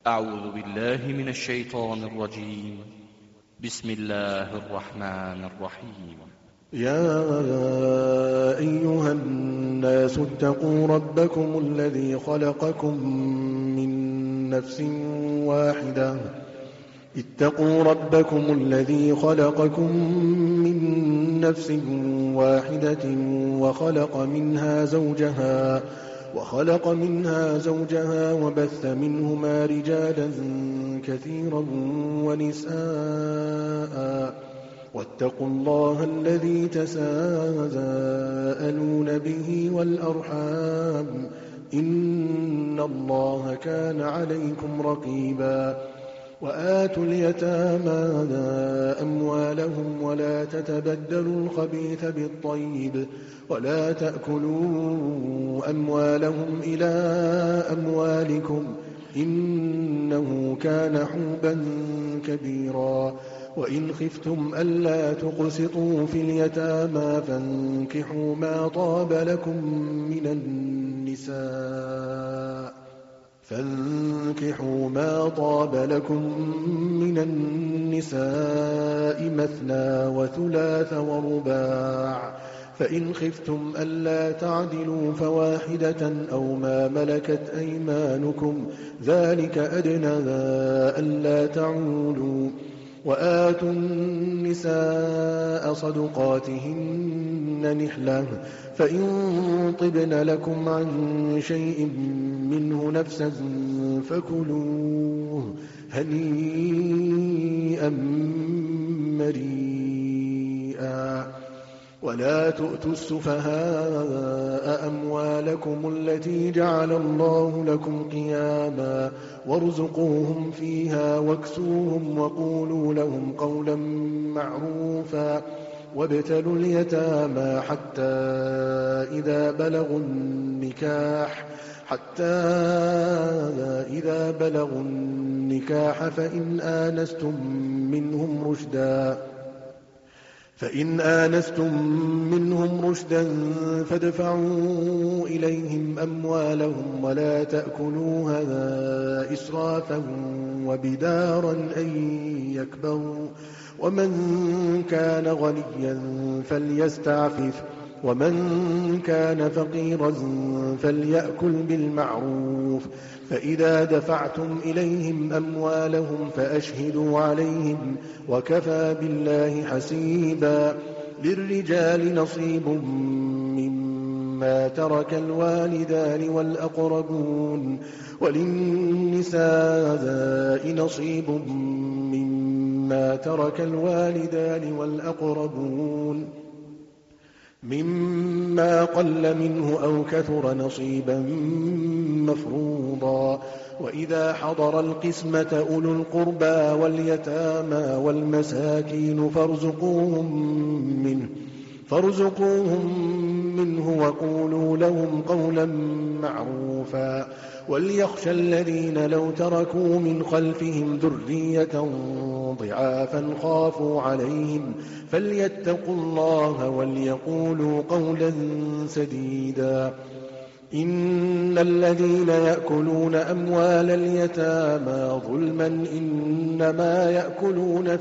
أعوذ بالله من الشيطان الرجيم. بسم الله الرحمن الرحيم. يا أيها الناس اتقوا ربكم الذي خلقكم من نفس واحدة وخلق منها زوجها وبث منهما رجالا كثيرا ونساء واتقوا الله الذي تساءلون به والأرحام إن الله كان عليكم رقيبا. وآتوا اليتامى أموالهم ولا تتبدلوا الخبيث بالطيب ولا تأكلوا أموالهم إلى أموالكم إنه كان حوبا كبيرا. وإن خفتم ألا تقسطوا في اليتامى فانكحوا ما طاب لكم من النساء مثنى وثلاث ورباع، فإن خفتم ألا تعدلوا فواحدة أو ما ملكت أيمانكم ذلك أدنى ألا تعولوا. وآتوا النساء صدقاتهن نحلة، فإن طبن لكم عن شيء منه نفسا فكلوه هنيئا مريئا. ولا تؤتوا السفهاء أموالكم التي جعل الله لكم قياما وارزقوهم فيها واكسوهم وقولوا لهم قولا معروفا. وابتلوا اليتامى حتى إذا بلغوا النكاح فإن آنستم منهم رشدا فادفعوا إليهم أموالهم ولا تأكلوها إسرافا وبدارا أن يكبروا. ومن كان غنيا فليستعفف ومن كان فقيرا فليأكل بالمعروف. فإذا دفعتم إليهم أموالهم فأشهدوا عليهم وكفى بالله حسيبا. للرجال نصيب مما ترك الوالدان والأقربون وللنساء نصيب مما ترك الوالدان والأقربون مما قل منه أو كثر نصيبا مفروضا. وإذا حضر القسمة أولو القربى واليتامى والمساكين فارزقوهم منه وقولوا لهم قولا معروفا. وليخشى الذين لو تركوا من خلفهم ذرية ضعافا خافوا عليهم فليتقوا الله وليقولوا قولا سديدا. إن الذين يأكلون أموال اليتامى ظلما إنما يأكلون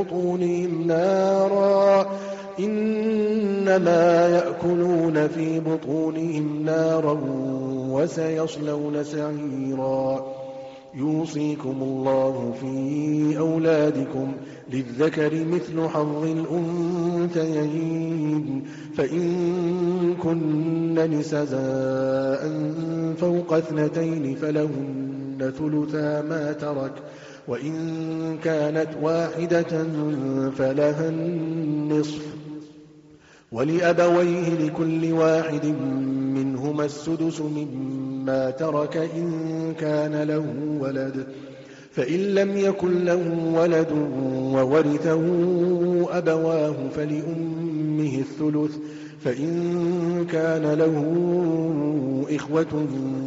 في بطونهم نارا وسيصلون سعيرا. يوصيكم الله في أولادكم للذكر مثل حظ الأنثيين، فإن كن نساء فوق 2 فلهن ثلثا ما ترك، وإن كانت واحدة فلها النصف، ولأبويه لكل واحد منهما السدس مما ترك إن كان له ولد، فإن لم يكن له ولد وورثه أبواه فلأمه الثلث، فإن كان له إخوة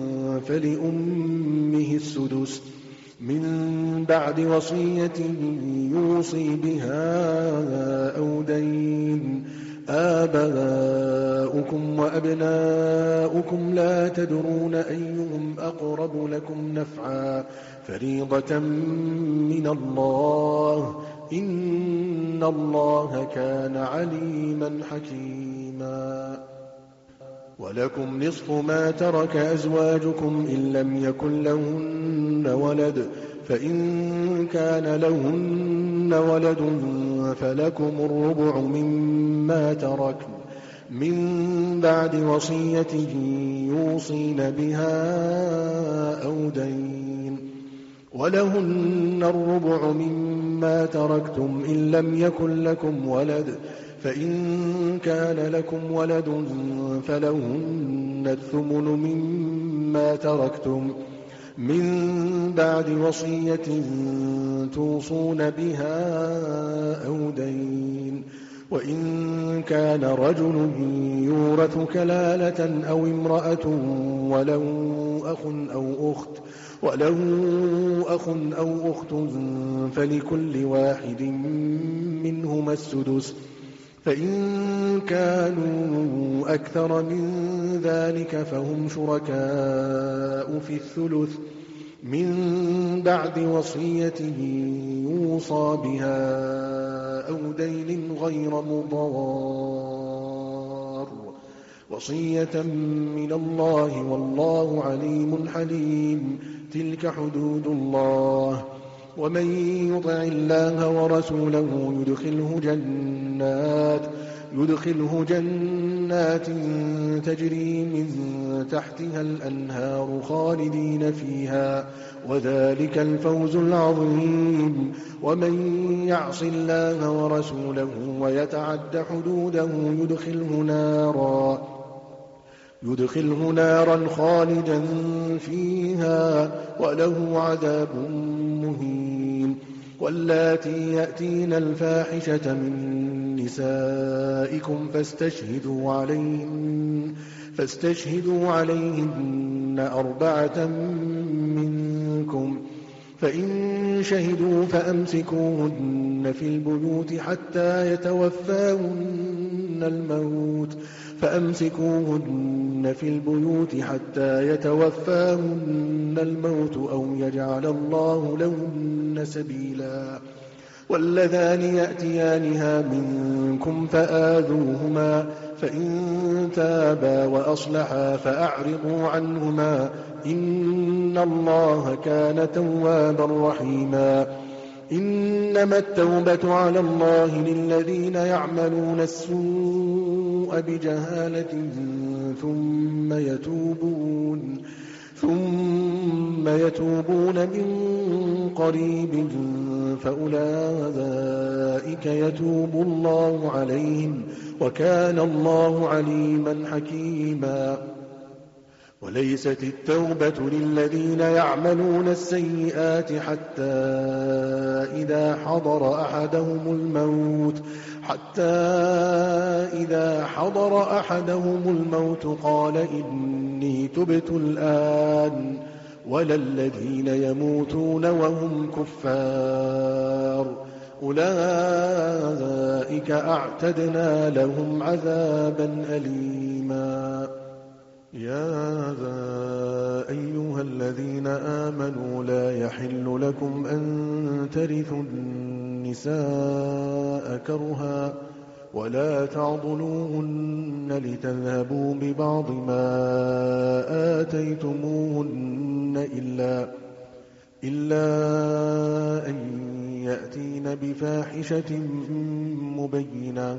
فلأمه السدس من بعد وصية يوصي بها أو دين. آباؤكم وأبناؤكم لا تدرون أيهم أقرب لكم نفعا فريضة من الله إن الله كان عليما حكيما ولكم نصف ما ترك أزواجكم إن لم يكن لهن ولد فإن كان لهن ولد فلكم الربع مما تركن من بعد وصية يوصين بها أو دين ولهن الربع مما تركتم إن لم يكن لكم ولد فإن كان لكم ولد فلهن الثمن مما تركتم من بعد وصية توصون بها أو دين وإن كان رجل يورث كلالة أو امرأة وله أخ أو أخت فلكل واحد منهما السدس فإن كانوا أكثر من ذلك فهم شركاء في الثلث من بعد وصية يوصى بها أو دين غير مضار وصية من الله والله عليم حليم تلك حدود الله ومن يطع الله ورسوله يدخله جنات تجري من تحتها الأنهار خالدين فيها وذلك الفوز العظيم ومن يعص الله ورسوله ويتعد حدوده يدخله نارا خالدا فيها وله عذاب مهين واللاتي يأتين الفاحشة من نسائكم فاستشهدوا عليهن 4 منكم فإن شهدوا فأمسكوهن في البيوت حتى يتوفاهن الموت أو يجعل الله لهن سبيلا واللذان يأتيانها منكم فآذوهما فإن تابا وأصلحا فأعرضوا عنهما إن الله كان توابا رحيما إنما التوبة على الله للذين يعملون السوء بجهالة ثم يتوبون من قريب فأولئك يتوب الله عليهم وكان الله عليما حكيما وليست التوبة للذين يعملون السيئات حتى إذا حضر أحدهم الموت قال إني تبت الآن ولا الذين يموتون وهم كفار أولئك أعتدنا لهم عذابا أليما يا أيها الذين آمنوا لا يحل لكم أن ترثوا النساء كرها ولا تعضلوهن لتذهبوا ببعض ما آتيتموهن إلا أن يأتين بفاحشة مبينة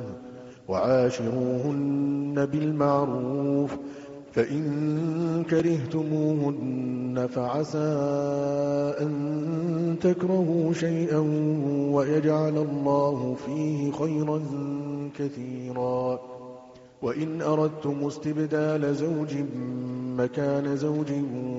وعاشروهن بالمعروف فإن كرهتموهن فعسى أن تكرهوا شيئا ويجعل الله فيه خيرا كثيرا وإن أردتم استبدال زوج مكان زوج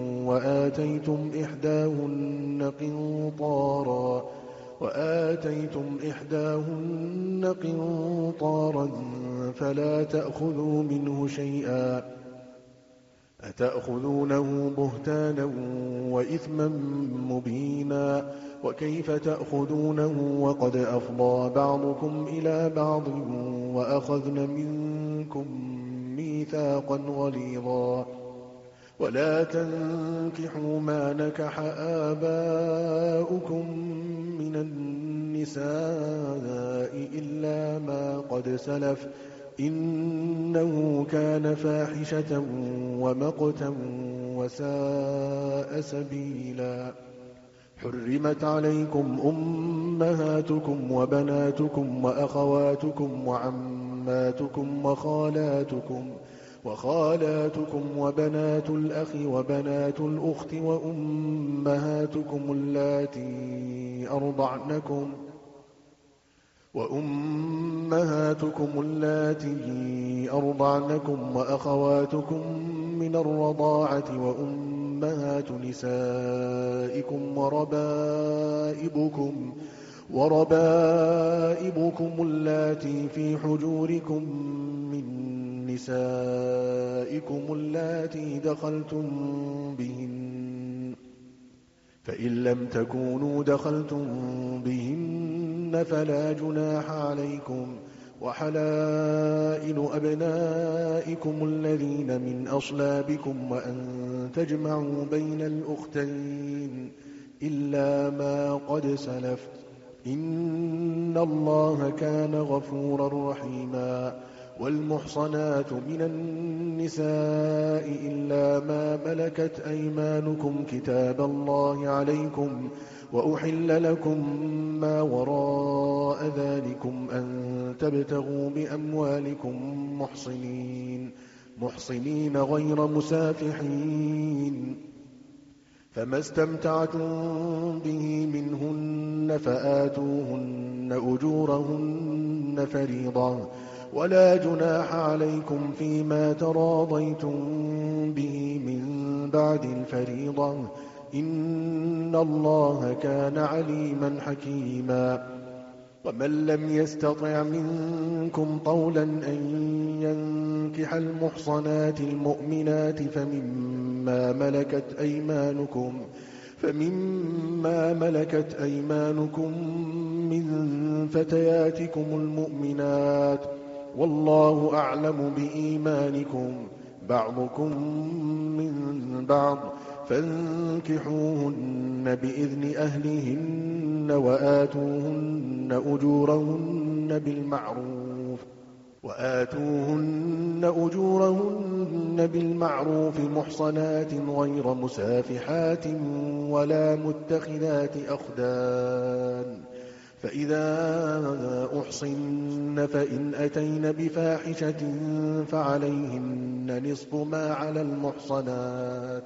وآتيتم إحداهن قنطارا فلا تأخذوا منه شيئا أتأخذونه بهتانا وإثما مبينا وكيف تأخذونه وقد أفضى بعضكم إلى بعض وأخذن منكم ميثاقا غليظا ولا تنكحوا ما نكح آباؤكم من النساء إلا ما قد سلف إنه كان فاحشة ومقتا وساء سبيلا حرمت عليكم أمهاتكم وبناتكم وأخواتكم وعماتكم وخالاتكم وبنات الأخ وبنات الأخت وأمهاتكم اللاتي أرضعنكم وأخواتكم من الرضاعة وأمهات نسائكم وربائبكم اللاتي في حجوركم من نسائكم اللاتي دخلتم بهن فإن لم تكونوا دخلتم بهن فلا جناح عليكم وحلائل أبنائكم الذين من أصلابكم وأن تجمعوا بين الأختين إلا ما قد سلف إن الله كان غفورا رحيما والمحصنات من النساء إلا ما ملكت أيمانكم كتاب الله عليكم وأحل لكم ما وراء ذلكم أن تبتغوا بأموالكم محصنين غير مسافحين فما استمتعتم به منهن فآتوهن أجورهن فريضة ولا جناح عليكم فيما تراضيتم به من بعد الفريضة إن الله كان عليما حكيما ومن لم يستطع منكم طولا أن ينكح المحصنات المؤمنات فمما ملكت أيمانكم من فتياتكم المؤمنات والله أعلم بإيمانكم بعضكم من بعض فانكحوهن بإذن أهلهن وآتوهن أجورهن بالمعروف محصنات غير مسافحات ولا متخذات أخدان فإذا أحصن فإن أتين بفاحشة فعليهن نصف ما على المحصنات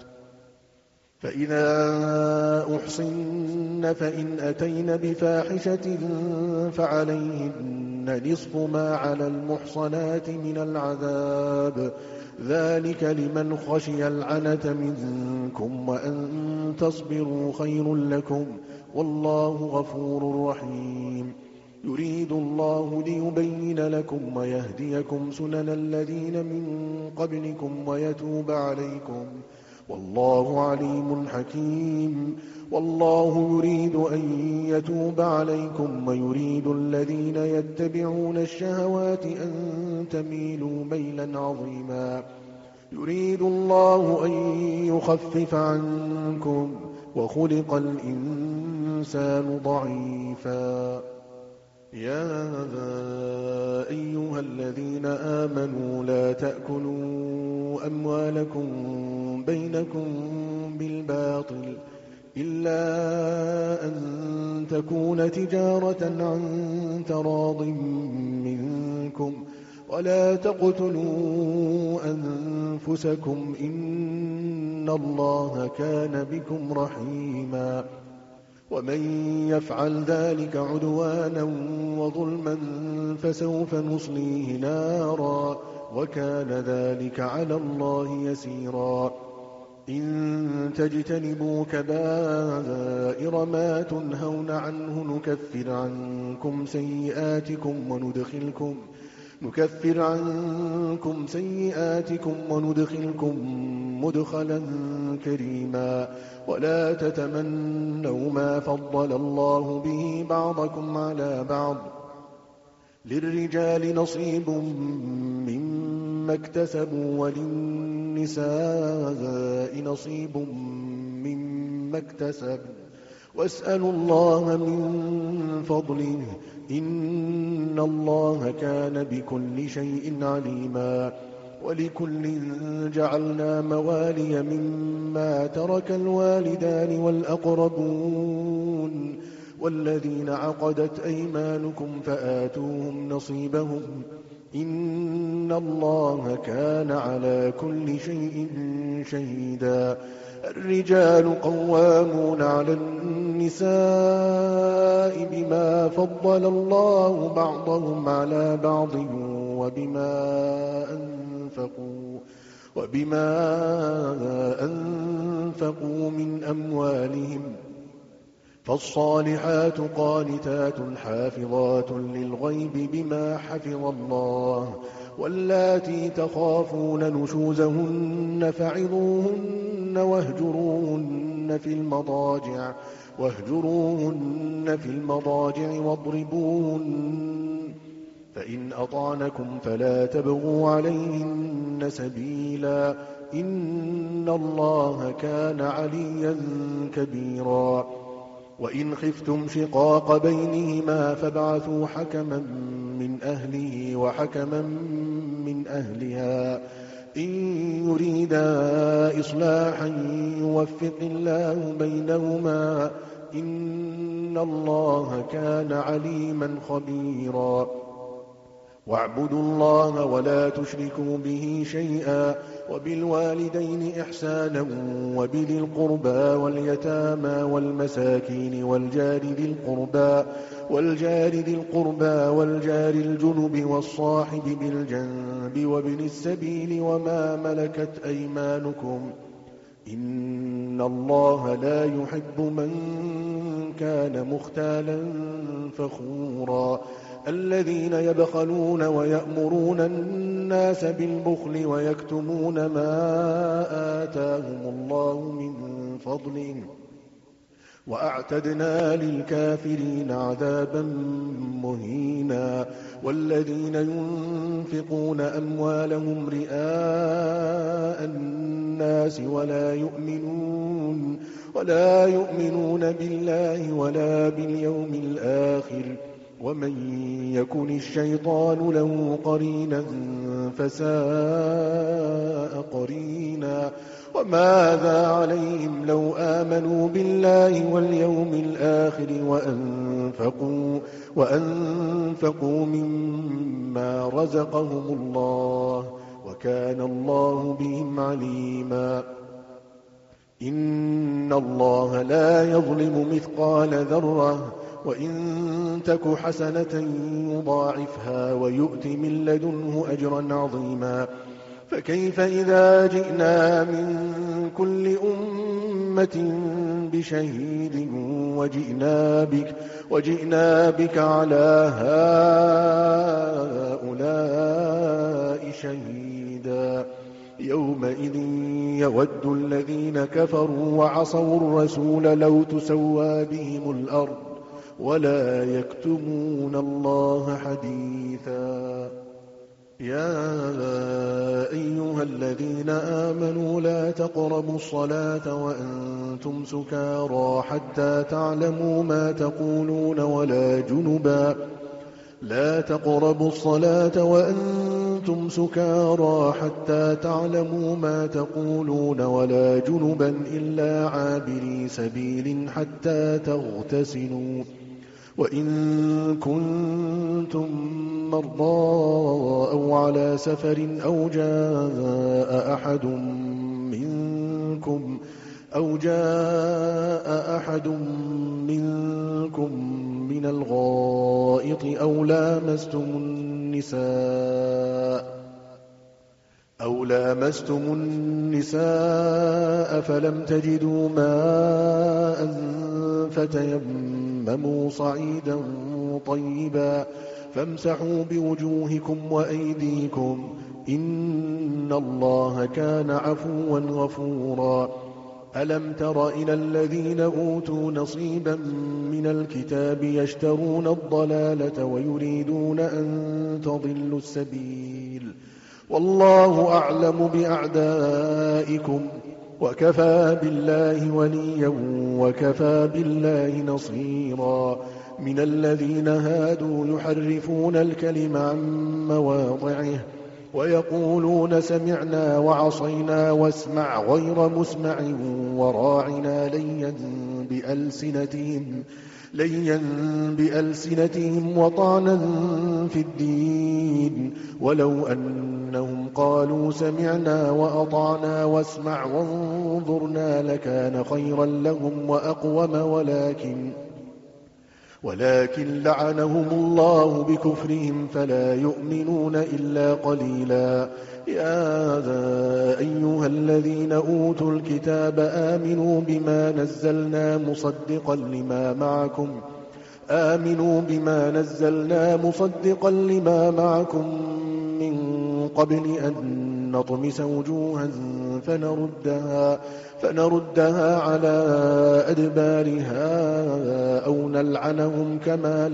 من العذاب ذلك لمن خشي العنة منكم وأن تصبروا خير لكم والله غفور رحيم يريد الله ليبين لكم ويهديكم سنن الذين من قبلكم ويتوب عليكم والله عليم حكيم والله يريد أن يتوب عليكم ويريد الذين يتبعون الشهوات أن تميلوا ميلا عظيما يريد الله أن يخفف عنكم وخلق الإنسان ضعيفا يا أيها الذين آمنوا لا تأكلوا أموالكم بينكم بالباطل إلا أن تكون تجارة عن تراض منكم ولا تقتلوا أنفسكم إن الله كان بكم رحيما ومن يفعل ذلك عدوانا وظلما فسوف نصليه نارا وكان ذلك على الله يسيرا إن تجتنبوا كبائر ما تنهون عنه نكفر عنكم سيئاتكم نكفر عنكم سيئاتكم وندخلكم مدخلا كريما ولا تتمنوا ما فضل الله به بعضكم على بعض للرجال نصيب مما اكتسبوا وللنساء نصيب مما اكتسبوا واسألوا الله من فضله إن الله كان بكل شيء عليما ولكل جعلنا موالي مما ترك الوالدان والأقربون والذين عقدت أيمانكم فآتوهم نصيبهم إن الله كان على كل شيء شهيدا الرجال قوامون على النساء بما فضل الله بعضهم على بعض وبما أنفقوا من أموالهم فالصالحات قانتات حافظات للغيب بما حفظ الله واللاتي تخافون نشوزهن فعظوهن واهجروهن في المضاجع واضربوهن فإن أطعنكم فلا تبغوا عليهن سبيلا إن الله كان عليا كبيرا وإن خفتم شقاق بينهما فابعثوا حكما من أهله وحكما من أهلها إن يريدا إصلاحا يوفق الله بينهما إن الله كان عليما خبيرا واعبدوا الله ولا تشركوا به شيئا وبالوالدين إحسانا وبذي القربى واليتامى والمساكين والجار ذي القربى والجار الجنب والصاحب بالجنب وابن السبيل وما ملكت أيمانكم إن الله لا يحب من كان مختالا فخورا الذين يبخلون ويأمرون الناس بالبخل ويكتمون ما آتاهم الله من فضله وأعتدنا للكافرين عذابا مهينا والذين ينفقون أموالهم رئاء الناس ولا يؤمنون بالله ولا باليوم الآخر ومن يكن الشيطان له قرينا فساء قرينا وماذا عليهم لو آمنوا بالله واليوم الآخر وأنفقوا مما رزقهم الله وكان الله بهم عليما إن الله لا يظلم مثقال ذرة وإن تك حسنة يضاعفها ويؤت من لدنه أجرا عظيما فكيف إذا جئنا من كل أمة بشهيد وجئنا بك على هؤلاء شهيدا يومئذ يود الذين كفروا وعصوا الرسول لو تسوى بهم الأرض ولا يكتمون الله حديثا يا أيها الذين آمنوا لا تقربوا الصلاة وأنتم سكارى حتى تعلموا ما تقولون لا تقربوا الصلاة وأنتم سكارى حتى تعلموا ما تقولون ولا جنبا إلا عابري سبيل حتى تغتسلوا وإن كنتم مرضى أو على سفر أو جاء أحد منكم من الغائط أو لامستم النساء فلم تجدوا ماء فتيمموا فامسحوا بوجوهكم وأيديكم إن الله كان عفوا غفورا ألم تر إلى الذين أوتوا نصيبا من الكتاب يشترون الضلالة ويريدون أن تضلوا السبيل والله أعلم بأعدائكم وكفى بالله وليا وكفى بالله نصيرا من الذين هادوا يحرفون الكلم عن مواضعه ويقولون سمعنا وعصينا واسمع غير مسمع وراعنا ليا بألسنتهم وطعنا في الدين ولو أنهم قالوا سمعنا وأطعنا واسمع وانظرنا لكان خيرا لهم وأقوم ولكن لعنهم الله بكفرهم فلا يؤمنون إلا قليلا يا أيها الذين أوتوا الكتاب آمنوا بما نزلنا مصدقا لما معكم من قبل أن نطمس وجوها فنردها على أدبارها أو نلعنهم كما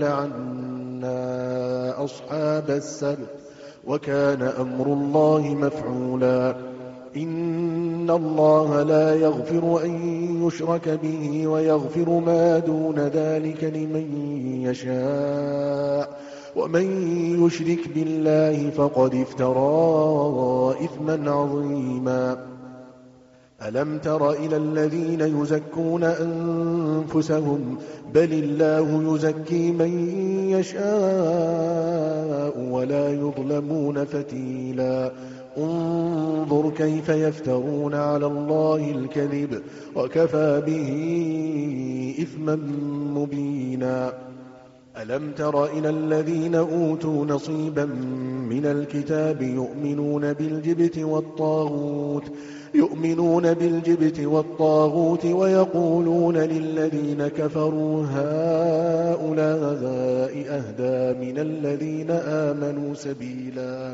لعنا أصحاب السبت وكان أمر الله مفعولا إن الله لا يغفر أن يشرك به ويغفر ما دون ذلك لمن يشاء ومن يشرك بالله فقد افترى إثما عظيما ألم تر إلى الذين يزكون أنفسهم بل الله يزكي من يشاء ولا يظلمون فتيلا انظر كيف يفترون على الله الكذب وكفى به إثما مبينا ألم تر إلى الذين أوتوا نصيبا من الكتاب يؤمنون بالجبت والطاغوت ويقولون للذين كفروا هؤلاء أهدى من الذين آمنوا سبيلا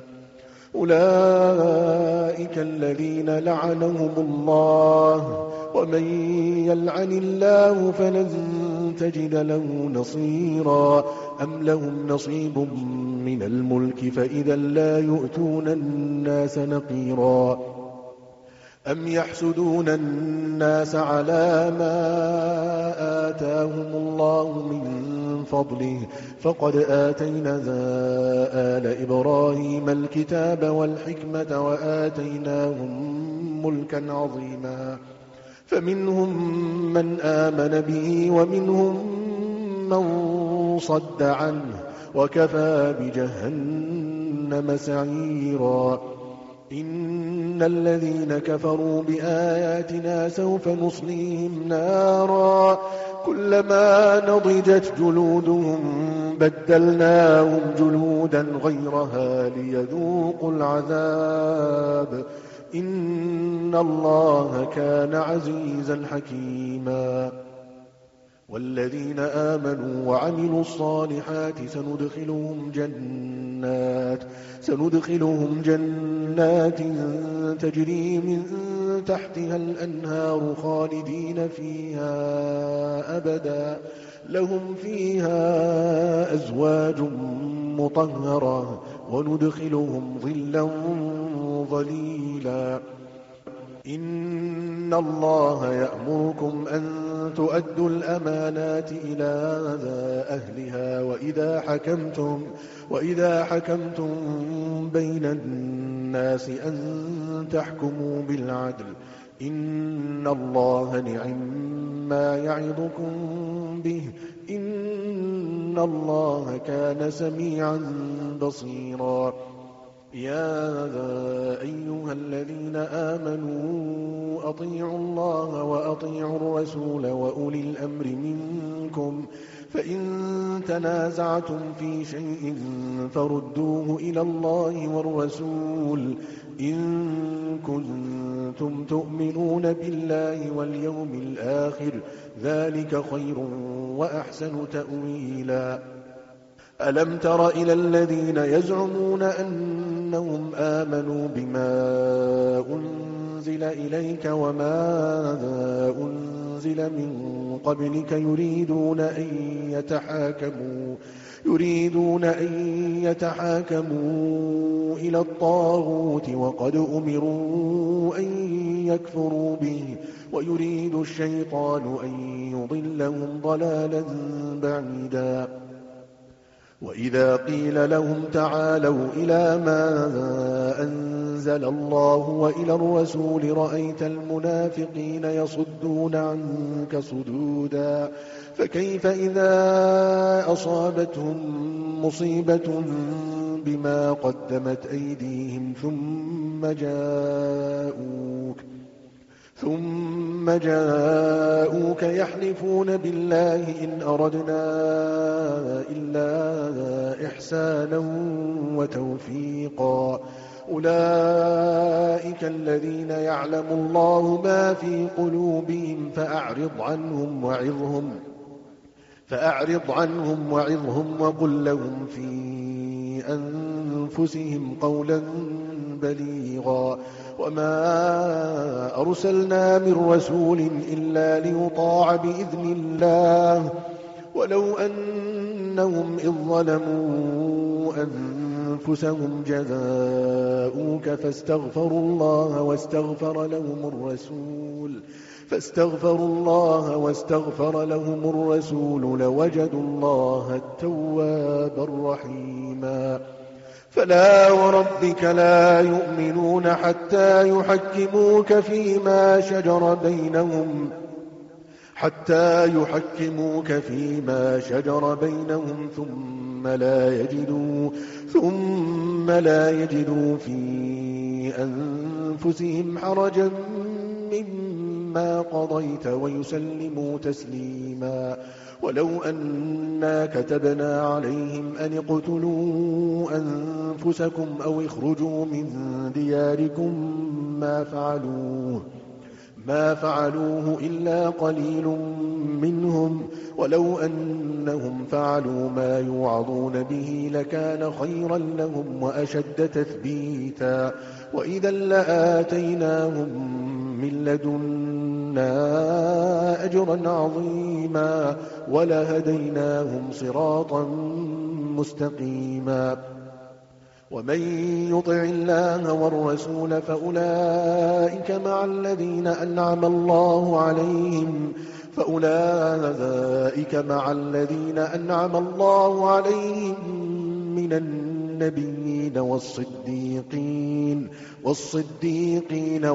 أولئك الذين لعنهم الله ومن يلعن الله فلن تجد له نصيرا أم لهم نصيب من الملك فإذا لا يؤتون الناس نقيرا أم يحسدون الناس على ما آتاهم الله من فضله فقد آتينا آل إبراهيم الكتاب والحكمة وآتيناهم ملكا عظيما فمنهم من آمن به ومنهم من صد عنه وكفى بجهنم سعيرا إن الذين كفروا بآياتنا سوف نصليهم نارا كلما نضجت جلودهم بدلناهم جلودا غيرها ليذوقوا العذاب إن الله كان عزيزا حكيما والذين آمنوا وعملوا الصالحات سندخلهم جنات تجري من تحتها الأنهار خالدين فيها أبدا لهم فيها أزواج مطهرة وندخلهم ظلا ظليلا إن الله يأمركم أن تؤدوا الأمانات إلى أهلها وإذا حكمتم بين الناس أن تحكموا بالعدل إن الله نعما يعظكم به إن الله كان سميعا بصيرا يا أيها الذين آمنوا أطيعوا الله وأطيعوا الرسول وأولي الأمر منكم فإن تنازعتم في شيء فردوه إلى الله والرسول إن كنتم تؤمنون بالله واليوم الآخر ذلك خير وأحسن تأويلا ألم تر إلى الذين يزعمون أنهم آمنوا بما أنزل إليك وما أنزل من قبلك يريدون أن يتحاكموا إلى الطاغوت وقد أمروا أن يكفروا به ويريد الشيطان أن يضلهم ضلالا بعيدا وإذا قيل لهم تعالوا إلى ما أنزل الله وإلى الرسول رأيت المنافقين يصدون عنك صدودا فكيف إذا أصابتهم مصيبة بما قدمت أيديهم ثم جاءوك يحلفون بالله إن أردنا إلا إحسانا وتوفيقا أولئك الذين يعلم الله ما في قلوبهم فأعرض عنهم وعظهم وقل لهم في أنفسهم قولا بليغا وما أرسلنا من رسول إلا ليطاع بإذن الله ولو أنهم إذ ظلموا أنفسهم جاءوك فاستغفروا الله واستغفر لهم الرسول لوجدوا الله التوابا رحيما فلا وربك لا يؤمنون حتى يحكموك فيما شجر بينهم ثم لا يجدوا في أنفسهم حرجا مما قضيت ويسلموا تسليما ولو أنا كتبنا عليهم أن اقتلوا أنفسكم أو اخرجوا من دياركم ما فعلوه إلا قليل منهم ولو أنهم فعلوا ما يوعظون به لكان خيرا لهم وأشد تثبيتا وإذا لآتيناهم من لدنا أجرا عظيما ولهديناهم صراطا مستقيما ومن يطع الله والرسول فأولئك مع الذين أنعم الله عليهم من النبيين والصديقين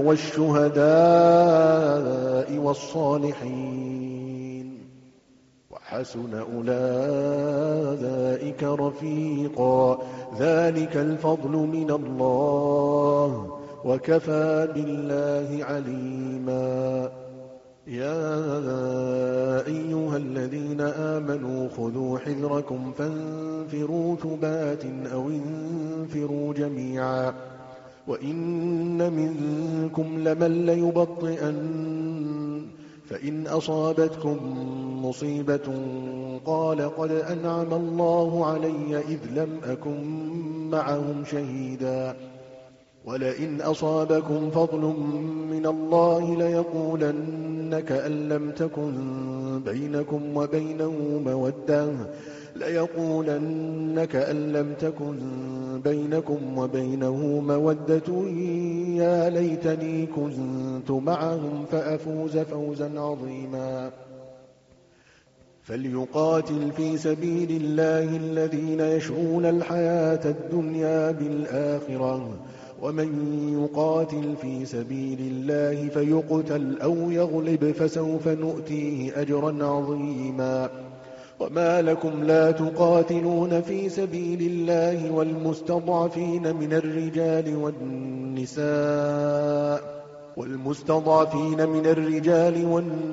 والشهداء والصالحين وحسن أولئك رفيقا ذلك الفضل من الله وكفى بالله عليما يا أيها الذين آمنوا خذوا حذركم فانفروا ثبات أو انفروا جميعا وإن منكم لمن ليبطئن فإن أصابتكم مصيبة قال قد أنعم الله علي إذ لم أكن معهم شهيدا ولئن أصابكم فضل من الله ليقولن كأن لم تكن بينكم وبينه مودة يا ليتني كنت معهم فأفوز فوزا عظيما فليقاتل في سبيل الله الذين يشرون الحياة الدنيا بالآخرة ومن يقاتل في سبيل الله فيقتل أو يغلب فسوف نؤتيه أجرا عظيما وما لكم لا تقاتلون في سبيل الله والمستضعفين من الرجال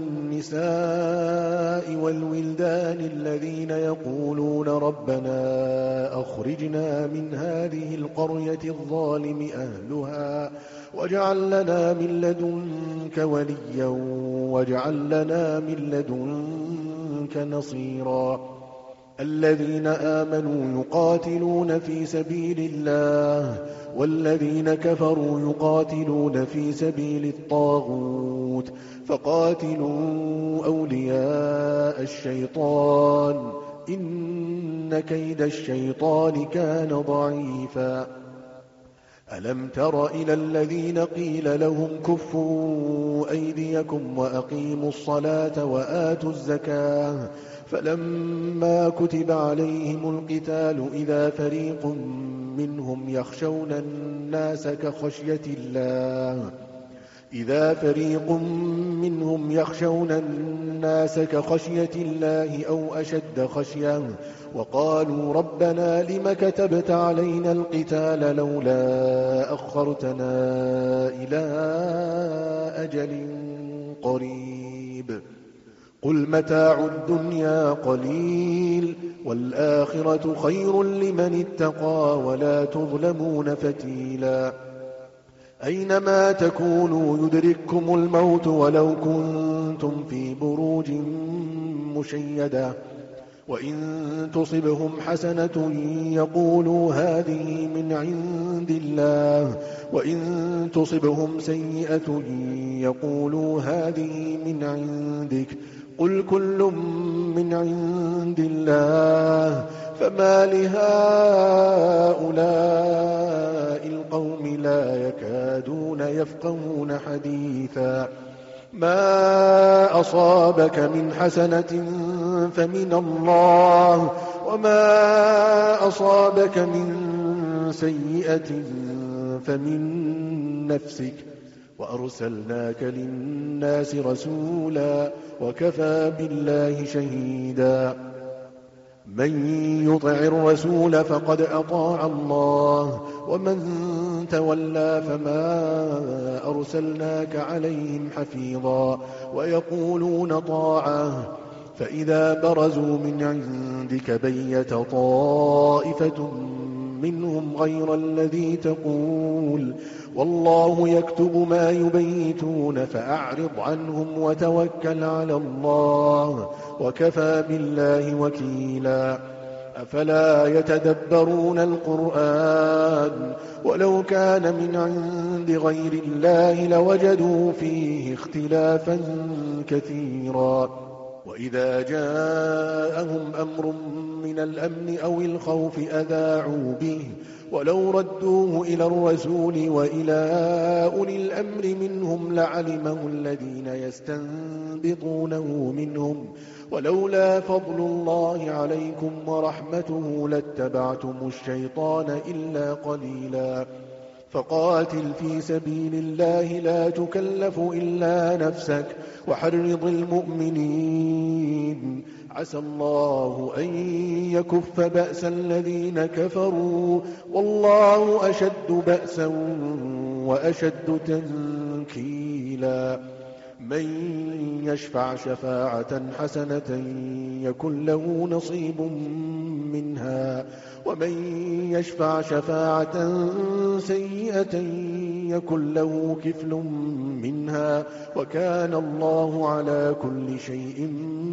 والنساء والولدان الذين يقولون ربنا أخرجنا من هذه القرية الظالم أهلها واجعل لنا من لدنك وليا واجعل لنا من لدنك نصيرا الذين آمنوا يقاتلون في سبيل الله والذين كفروا يقاتلون في سبيل الطاغوت فقاتلوا أولياء الشيطان إن كيد الشيطان كان ضعيفا ألم تر إلى الذين قيل لهم كفوا أيديكم وأقيموا الصلاة وآتوا الزكاة فلما كتب عليهم القتال إذا فريق منهم يخشون الناس كخشية الله أو أشد خشية وقالوا ربنا لم كتبت علينا القتال لولا أخرتنا إلى أجل قريب قل متاع الدنيا قليل والآخرة خير لمن اتقى ولا تظلمون فتيلا أينما تكونوا يدرككم الموت ولو كنتم في بروج مشيدة وإن تصبهم حسنة يقولوا هذه من عند الله وإن تصبهم سيئة يقولوا هذه من عندك قل كل من عند الله فما لهؤلاء القوم لا يكادون يفقهون حديثا ما أصابك من حسنة فمن الله وما أصابك من سيئة فمن نفسك وأرسلناك للناس رسولا وكفى بالله شهيدا من يطع الرسول فقد أطاع الله ومن تولى فما أرسلناك عليهم حفيظا ويقولون طاعة فإذا برزوا من عندك بيت طائفة منهم غير الذي تقول والله يكتب ما يبيتون فأعرض عنهم وتوكل على الله وكفى بالله وكيلا أفلا يتدبرون القرآن ولو كان من عند غير الله لوجدوا فيه اختلافا كثيرا وإذا جاءهم أمر من الأمن أو الخوف أذاعوا به ولو ردوه إلى الرسول وإلى أولي الأمر منهم لعلمه الذين يستنبطونه منهم ولولا فضل الله عليكم ورحمته لاتبعتم الشيطان إلا قليلا فقاتل في سبيل الله لا تكلف إلا نفسك وحرض المؤمنين عسى الله أن يكف بأس الذين كفروا والله أشد بأسا وأشد تنكيلا من يشفع شفاعة حسنة يكن له نصيب منها ومن يشفع شفاعة سيئة يكن له كفل منها وكان الله على كل شيء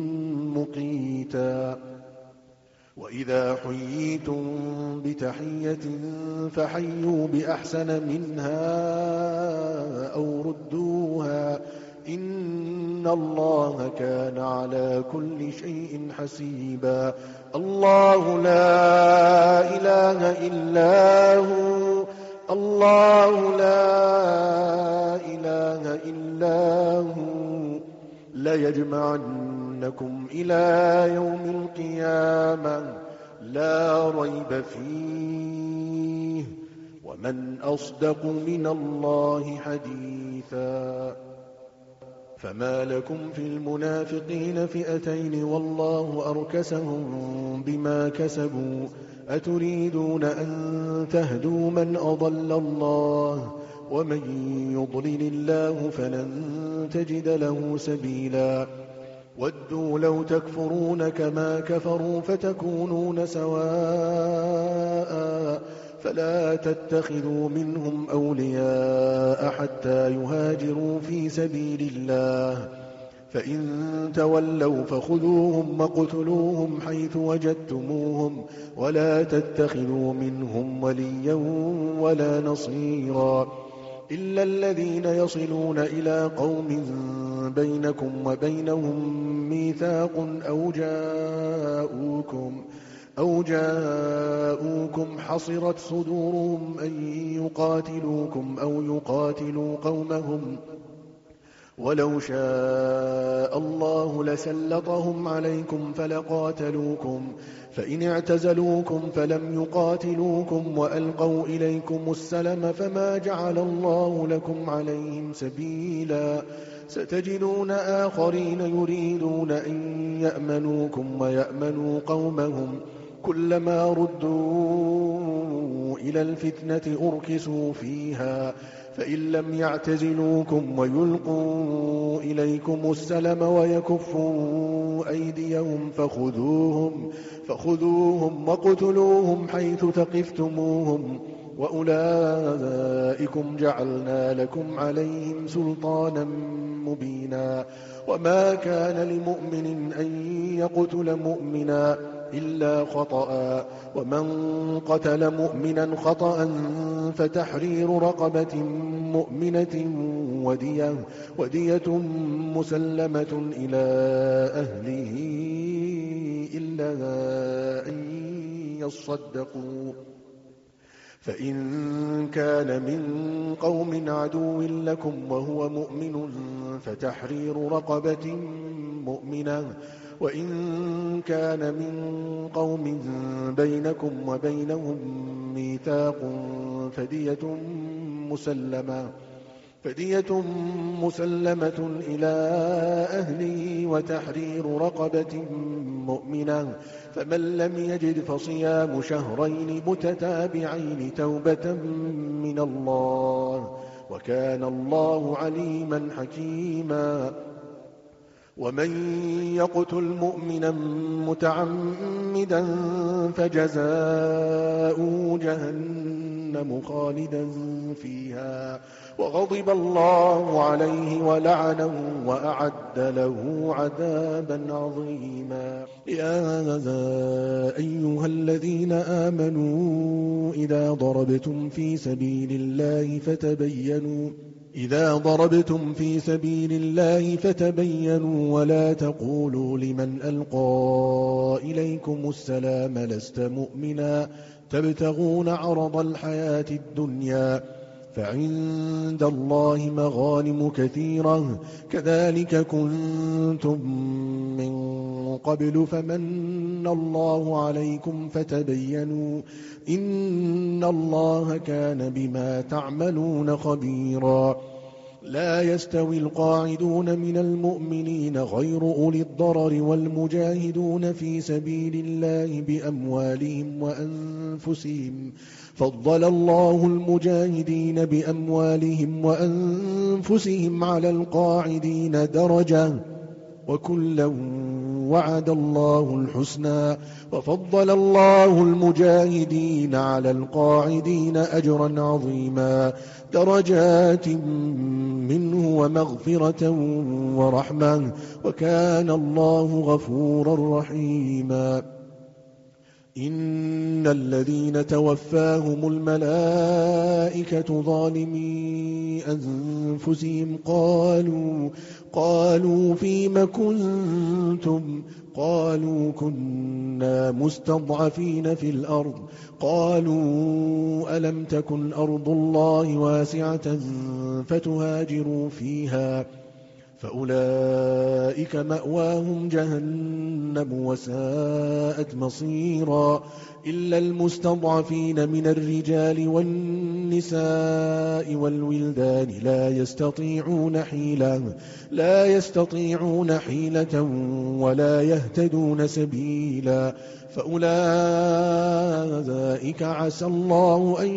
مقيتا وإذا حييتم بتحية فحيوا بأحسن منها أو ردوها إن الله كان على كل شيء حسيبا الله لا إله إلا هو الله لا إله إلا هو ليجمعنكم إلى يوم القيامة لا ريب فيه ومن أصدق من الله حديثا فما لكم في المنافقين فئتين والله أركسهم بما كسبوا أتريدون أن تهدوا من أضل الله ومن يضلل الله فلن تجد له سبيلا ودوا لو تكفرون كما كفروا فتكونون سواء فلا تتخذوا منهم أولياء حتى يهاجروا في سبيل الله فإن تولوا فخذوهم وقتلوهم حيث وجدتموهم ولا تتخذوا منهم وليا ولا نصيرا إلا الذين يصلون إلى قوم بينكم وبينهم ميثاق أو جاءوكم حصرت صدورهم أن يقاتلوكم أو يقاتلوا قومهم ولو شاء الله لسلطهم عليكم فلقاتلوكم فإن اعتزلوكم فلم يقاتلوكم وألقوا إليكم السلم فما جعل الله لكم عليهم سبيلا ستجدون آخرين يريدون أن يأمنوكم ويأمنوا قومهم كلما ردوا إلى الفتنة أركسوا فيها فإن لم يعتزلوكم ويلقوا إليكم السلم ويكفوا أيديهم فخذوهم وقتلوهم حيث ثقفتموهم وأولئكم جعلنا لكم عليهم سلطانا مبينا وما كان لمؤمن أن يقتل مؤمنا إلا خطأ ومن قتل مؤمنا خطأ فتحرير رقبة مؤمنة ودية مسلمة إلى أهله إلا أن يصدقوا فإن كان من قوم عدو لكم وهو مؤمن فتحرير رقبة مؤمنة وإن كان من قوم بينكم وبينهم ميثاق فدية مسلمة إلى أهله وتحرير رقبة مؤمنة فمن لم يجد فصيام شهرين متتابعين توبة من الله وكان الله عليما حكيما ومن يقتل مؤمنا متعمدا فجزاؤه جهنم خالدا فيها وغضب الله عليه ولعنه وأعد له عذابا عظيما يا أيها الذين آمنوا إذا ضربتم في سبيل الله فتبينوا ولا تقولوا لمن ألقى إليكم السلام لست مؤمنا تبتغون عرض الحياة الدنيا فعند الله مغانم كثيرة كذلك كنتم من قبل فمن الله عليكم فتبينوا إن الله كان بما تعملون خبيرا لا يستوي القاعدون من المؤمنين غير أولي الضرر والمجاهدون في سبيل الله بأموالهم وأنفسهم فضل الله المجاهدين بأموالهم وأنفسهم على القاعدين درجة وكلا وعد الله الحسنى وفضل الله المجاهدين على القاعدين أجرا عظيما درجات منه ومغفرة ورحمة وكان الله غفورا رحيما إن الذين توفاهم الملائكة ظالمي أنفسهم قالوا فيم كنتم قالوا كنا مستضعفين في الأرض قالوا ألم تكن أرض الله واسعة فتهاجروا فيها فأولئك مأواهم جهنم وساءت مصيرا إلا المستضعفين من الرجال والنساء والولدان لا يستطيعون حيلة ولا يهتدون سبيلا فأولئك عسى الله أن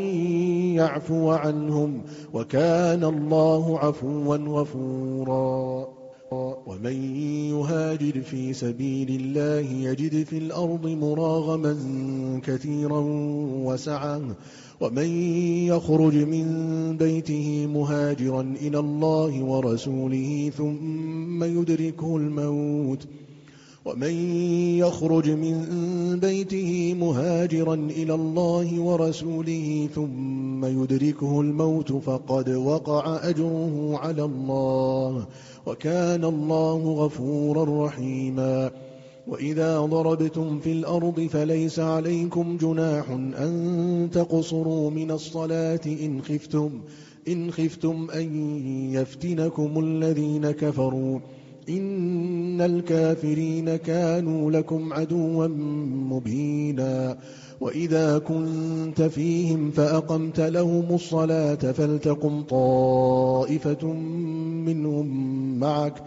يعفو عنهم وكان الله عفوا غفورا ومن يهاجر في سبيل الله يجد في الأرض مراغما كثيرا وسعة ومن يخرج من بيته مهاجرا إلى الله ورسوله ثم يدركه الموت ومن يخرج من بيته مهاجرا إلى الله ورسوله ثم يدركه الموت فقد وقع أجره على الله وكان الله غفورا رحيما. وإذا ضربتم في الأرض فليس عليكم جناح أن تقصروا من الصلاة إن خفتم أن يفتنكم الذين كفروا إن الكافرين كانوا لكم عدوا مبينا. وإذا كنت فيهم فأقمت لهم الصلاة فلتقم طائفة منهم معك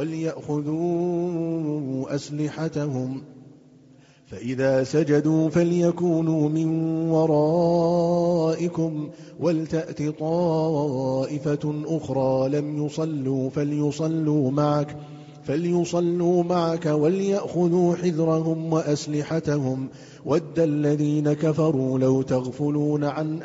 وليأخذوا أسلحتهم فإذا سجدوا فليكونوا من ورائكم ولتأت طائفة أخرى لم يصلوا فليصلوا معك وليأخذوا حذرهم وأسلحتهم ود الذين كفروا لو تغفلون عن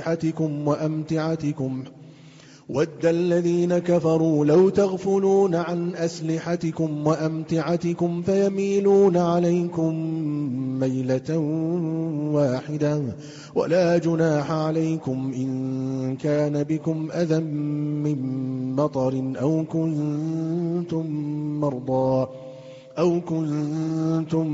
أسلحتكم وأمتعتكم فيميلون عليكم ميلة واحدة ولا جناح عليكم إن كان بكم أذى من مطر أو كنتم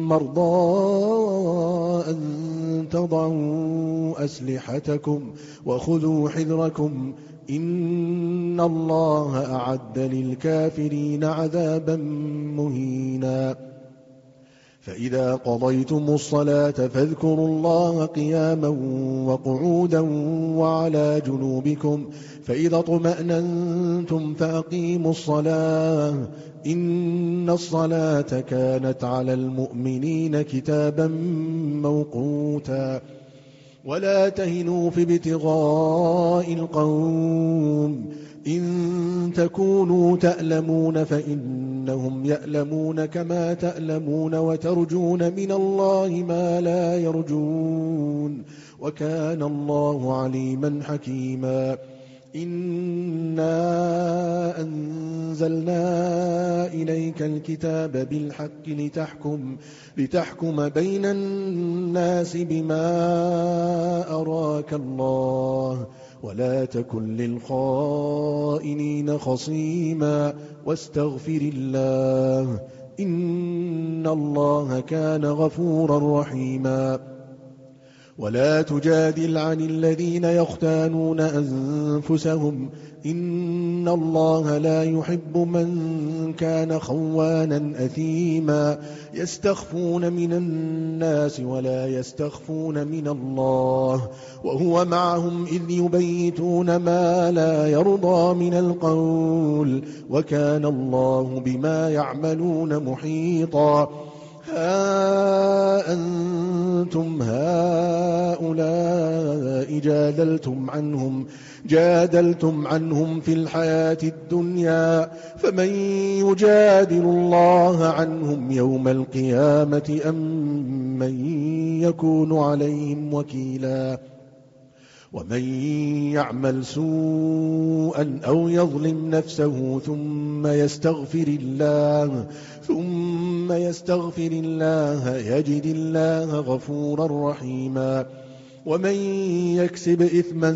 مرضى أن تضعوا أسلحتكم وخذوا حذركم إن الله أعد للكافرين عذابا مهينا. فإذا قضيتم الصلاة فاذكروا الله قياما وقعودا وعلى جنوبكم فإذا اطمأننتم فأقيموا الصلاة إن الصلاة كانت على المؤمنين كتابا موقوتا. ولا تهنوا في ابتغاء القوم إن تكونوا تألمون فإنهم يألمون كما تألمون وترجون من الله ما لا يرجون وكان الله عليما حكيما. إنا أنزلنا إليك الكتاب بالحق لتحكم بين الناس بما أراك الله ولا تكن للخائنين خصيما واستغفر الله إن الله كان غفورا رحيما. ولا تجادل عن الذين يختانون أنفسهم إن الله لا يحب من كان خوانا أثيما. يستخفون من الناس ولا يستخفون من الله وهو معهم إذ يبيتون ما لا يرضى من القول وكان الله بما يعملون محيطا. ها أنتم هؤلاء جادلتم عنهم في الحياة الدنيا فمن يجادل الله عنهم يوم القيامة أم من يكون عليهم وكيلا. ومن يعمل سوءا أو يظلم نفسه ثم يستغفر الله يجد الله غفورا رحيما. ومن يكسب إثما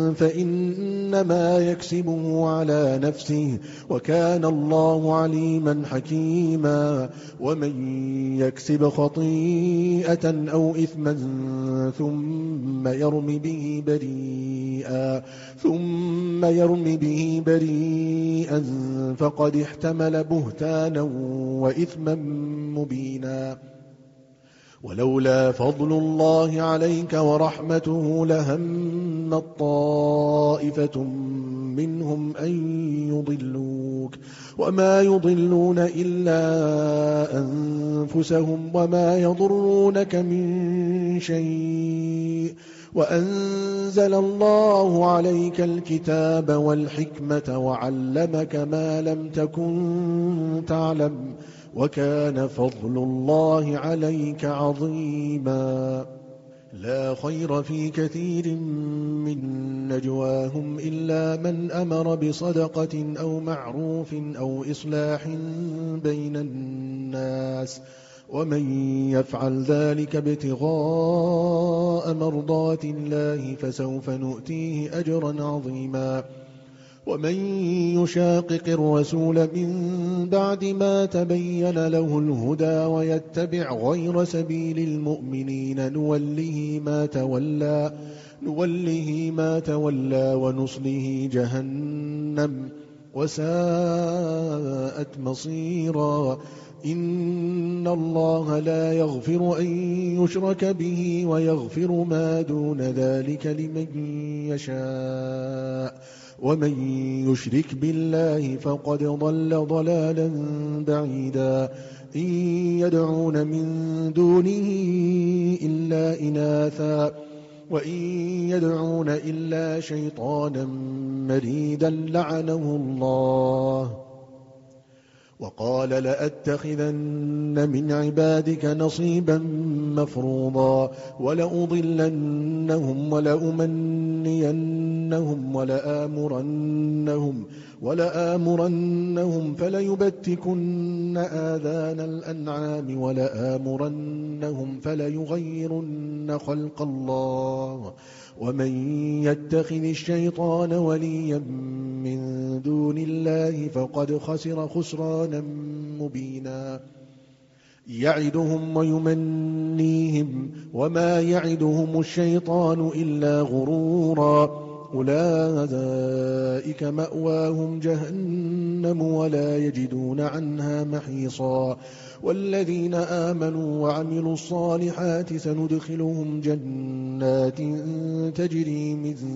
فإنما يكسبه على نفسه وكان الله عليما حكيما. ومن يكسب خطيئة أو إثما ثم يرم به بريئا فقد احتمل بهتانا وإثما مبينا. ولولا فضل الله عليك ورحمته لهمت طائفة منهم أن يضلوك وما يضلون إلا أنفسهم وما يضرونك من شيء وأنزل الله عليك الكتاب والحكمة وعلمك ما لم تكن تعلم وكان فضل الله عليك عظيما لا خير في كثير من نجواهم إلا من أمر بصدقة أو معروف أو إصلاح بين الناس ومن يفعل ذلك ابتغاء مرضات الله فسوف نؤتيه أجرا عظيما ومن يشاقق الرسول من بعد ما تبين له الهدى ويتبع غير سبيل المؤمنين نوله ما تولى ونصله جهنم وساءت مصيرا إن الله لا يغفر أن يشرك به ويغفر ما دون ذلك لمن يشاء ومن يشرك بالله فقد ضل ضلالا بعيدا إن يدعون من دونه إلا إناثا وإن يدعون إلا شيطانا مريدا لعنه الله وقال لأتخذن من عبادك نصيبا مفروضا ولأضلنهم ولأمنينهم ولآمرنهم فليبتكن آذان الأنعام ولآمرنهم فليغيرن خلق الله ومن يتخذ الشيطان وليا من دون الله فقد خسر خسرانا مبينا يعدهم ويمنيهم وما يعدهم الشيطان إلا غرورا أولئك مأواهم جهنم ولا يجدون عنها محيصا والذين آمنوا وعملوا الصالحات سندخلهم جنات تجري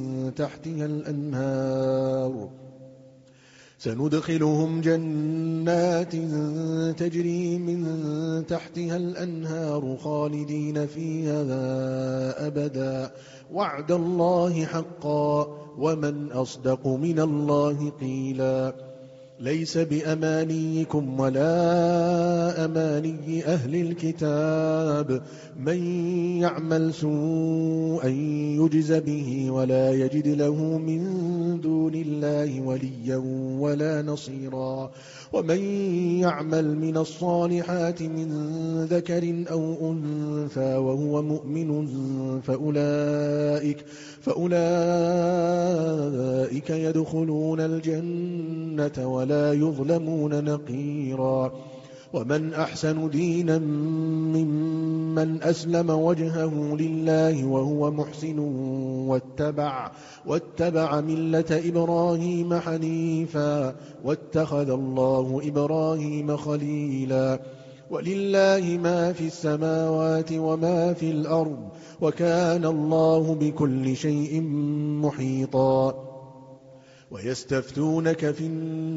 من تحتها الأنهار خالدين فيها أبدا وعد الله حقا ومن أصدق من الله قيلا ليس بأمانيكم ولا أماني أهل الكتاب من يعمل سوءا يجز به ولا يجد له من دون الله وليا ولا نصيرا ومن يعمل من الصالحات من ذكر أو أنثى وهو مؤمن فأولئك يدخلون الجنة ولا يظلمون نقيرا ومن أحسن دينا ممن أسلم وجهه لله وهو محسن واتبع ملة إبراهيم حنيفا واتخذ الله إبراهيم خليلا ولله ما في السماوات وما في الأرض وكان الله بكل شيء محيطا ويستفتونك في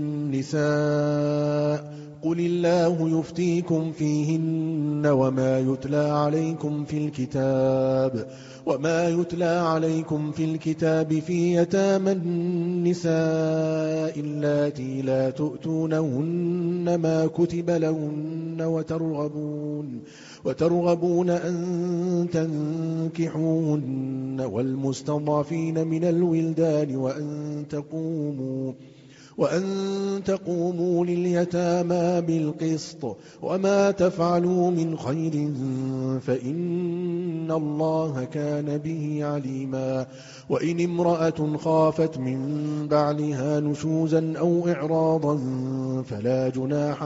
النساء قل الله يفتيكم فيهن وما يتلى عليكم في الكتاب في يتامى النساء اللاتي لا تؤتونهن ما كتب لهن وترغبون أن تنكحوهن والمستضعفين من الولدان وأن تقوموا لليتامى بالقسط وما تفعلوا من خير فإن الله كان به عليما وإن امرأة خافت من بعلها نشوزا أو إعراضا فلا جناح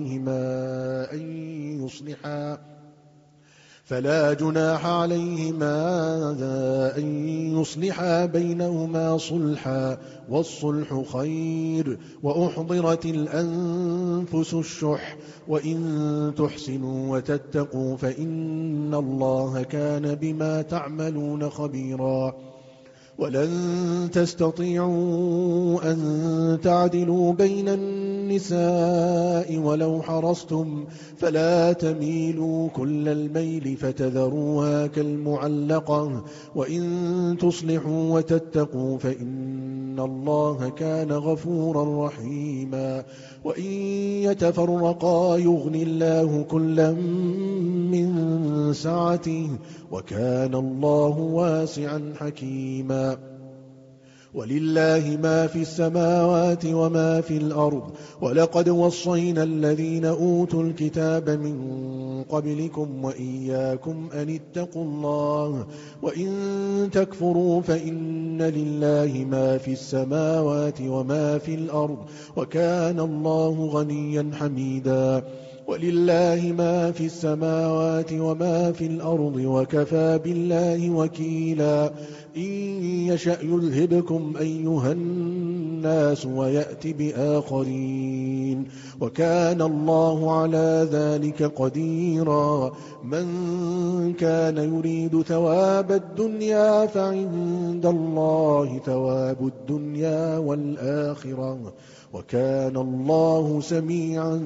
عليهما أن يصلحا بينهما صلحا والصلح خير وأحضرت الأنفس الشح وإن تحسنوا وتتقوا فإن الله كان بما تعملون خبيرا ولن تستطيعوا أن تعدلوا بين النساء ولو حرصتم فلا تميلوا كل الميل فتذروها كالمعلقة وإن تصلحوا وتتقوا فإن الله كان غفورا رحيما وإن يتفرقا يغن الله كلا من سعته وكان الله واسعا حكيما ولله ما في السماوات وما في الأرض ولقد وصينا الذين أوتوا الكتاب من قبلكم وإياكم أن اتقوا الله وإن تكفروا فإن لله ما في السماوات وما في الأرض وكان الله غنيا حميدا ولله ما في السماوات وما في الأرض وكفى بالله وكيلا إن يشأ يذهبكم أيها الناس ويأت بآخرين وكان الله على ذلك قديرا من كان يريد ثواب الدنيا فعند الله ثواب الدنيا والآخرة وكان الله سميعا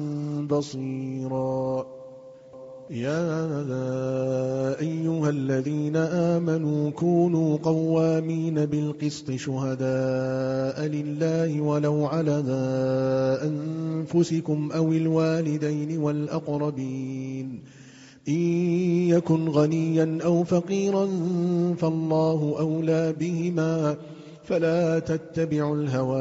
بصيرا يا أيها الذين آمنوا كونوا قوامين بالقسط شهداء لله ولو على أنفسكم أو الوالدين والأقربين إن يكن غنيا أو فقيرا فالله أولى بهما فلا تتبعوا الهوى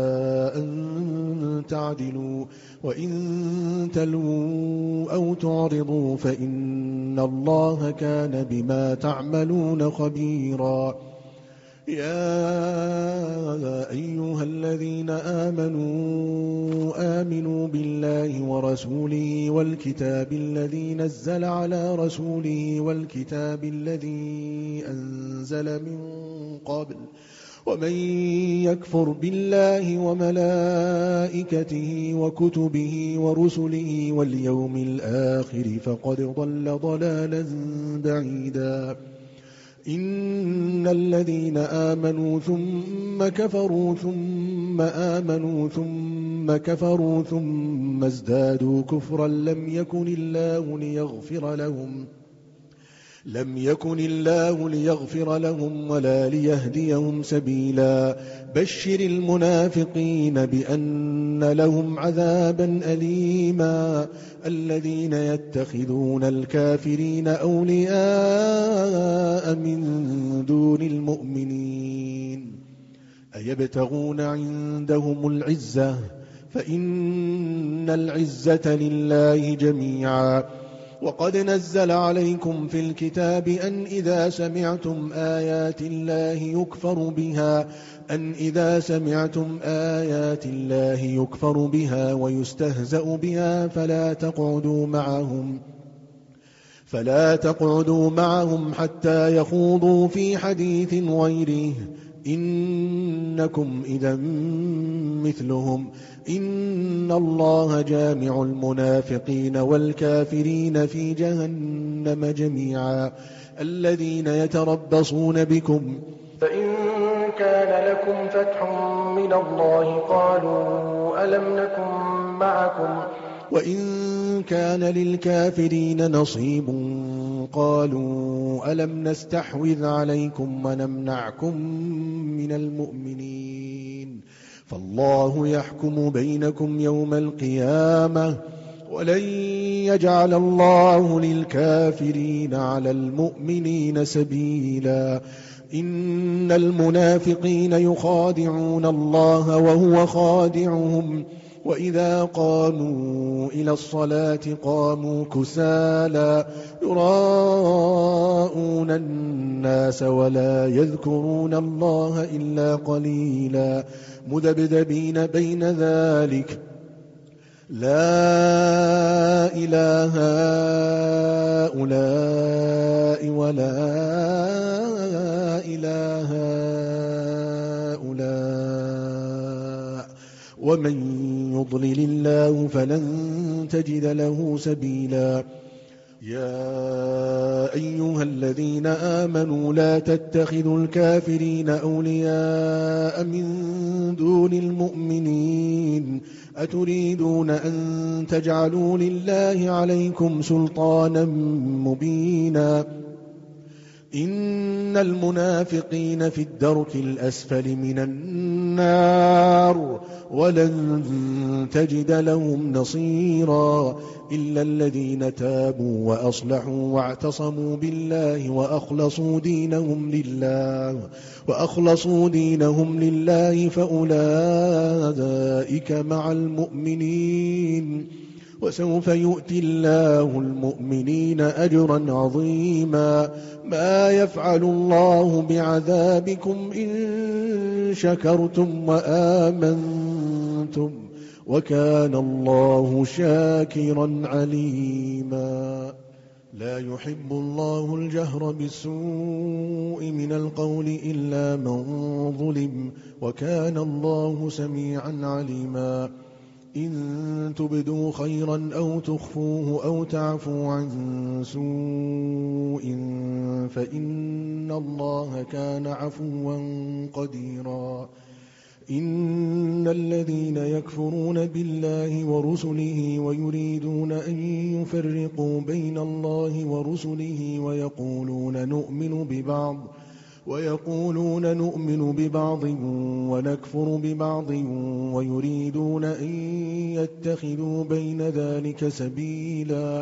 أن تعدلوا وإن تلووا أو تعرضوا فإن الله كان بما تعملون خبيرا يا أيها الذين آمنوا بالله ورسوله والكتاب الذي نزل على رسوله والكتاب الذي أنزل من قبل ومن يكفر بالله وملائكته وكتبه ورسله واليوم الآخر فقد ضل ضلالا بعيدا إن الذين آمنوا ثم كفروا ثم آمنوا ثم كفروا ثم ازدادوا كفرا لم يكن الله ليغفر لهم ولا ليهديهم سبيلا بشر المنافقين بأن لهم عذابا أليما الذين يتخذون الكافرين أولياء من دون المؤمنين أيبتغون عندهم العزة فإن العزة لله جميعا وقد نزل عليكم في الكتاب أن إذا سمعتم آيات الله يكفر بها ويستهزأ بها فلا تقعدوا معهم حتى يخوضوا في حديث غيره إنكم إذا مثلهم إن الله جامع المنافقين والكافرين في جهنم جميعا الذين يتربصون بكم فإن كان لكم فتح من الله قالوا ألم نكن معكم وإن كان للكافرين نصيب قالوا ألم نستحوذ عليكم ونمنعكم من المؤمنين فالله يحكم بينكم يوم القيامة ولن يجعل الله للكافرين على المؤمنين سبيلا إن المنافقين يخادعون الله وهو خادعهم وإذا قاموا إلى الصلاة قاموا كسالى يراءون الناس ولا يذكرون الله إلا قليلا مذبذبين بين ذلك لا إله هؤلاء ولا إله هؤلاء ومن يضلل الله فلن تجد له سبيلا يا أيها الذين آمنوا لا تتخذوا الكافرين أولياء من دون المؤمنين أتريدون أن تجعلوا لله عليكم سلطانا مبينا إن المنافقين في الدرك الأسفل من النار ولن تجد لهم نصيرا إلا الذين تابوا وأصلحوا واعتصموا بالله وأخلصوا دينهم لله فأولئك مع المؤمنين وسوف يؤتي الله المؤمنين أجرا عظيما ما يفعل الله بعذابكم إن شكرتم وآمنتم وكان الله شاكرا عليما لا يحب الله الجهر بالسوء من القول إلا من ظلم وكان الله سميعا عليما إن تبدوا خيرا أو تخفوه أو تعفوا عن سوء فإن الله كان عفوا قديرا إن الذين يكفرون بالله ورسله ويريدون أن يفرقوا بين الله ورسله ويقولون نؤمن ببعض ونكفر ببعض ويريدون أن يتخذوا بين ذلك سبيلا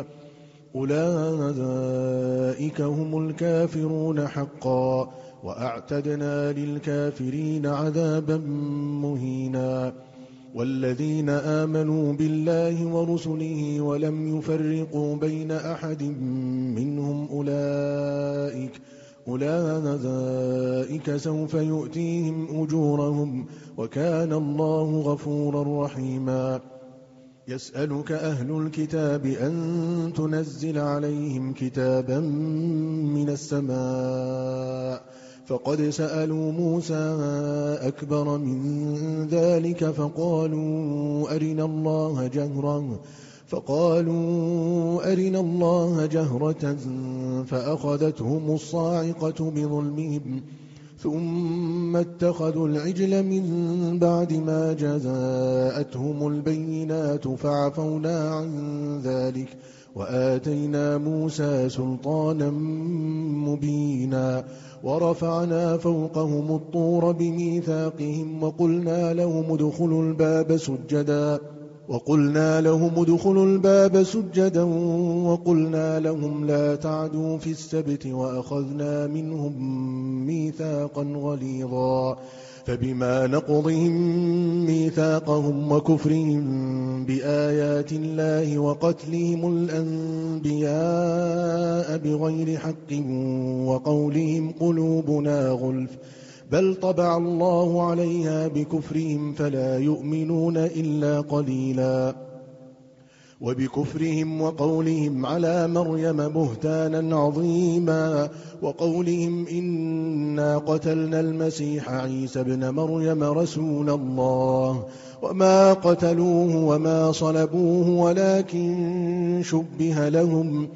أولئك هم الكافرون حقا وأعتدنا للكافرين عذابا مهينا والذين آمنوا بالله ورسله ولم يفرقوا بين أحد منهم أولئك سوف يؤتيهم أجورهم وكان الله غفورا رحيما يسألك أهل الكتاب أن تنزل عليهم كتابا من السماء فقد سألوا موسى أكبر من ذلك فقالوا أرنا الله جهرة فأخذتهم الصاعقة بظلمهم ثم اتخذوا العجل من بعد ما جاءتهم البينات فعفونا عن ذلك وآتينا موسى سلطانا مبينا ورفعنا فوقهم الطور بميثاقهم وقلنا لهم ادخلوا الباب سجدا وقلنا لهم لا تعدوا في السبت وأخذنا منهم ميثاقا غليظا فبما نقضهم ميثاقهم وكفرهم بآيات الله وقتلهم الأنبياء بغير حق وقولهم قلوبنا غلف بل طبع الله عليها بكفرهم فلا يؤمنون إلا قليلا وبكفرهم وقولهم على مريم بهتانا عظيما وقولهم إنا قتلنا المسيح عيسى ابن مريم رسول الله وما قتلوه وما صلبوه ولكن شبه لهم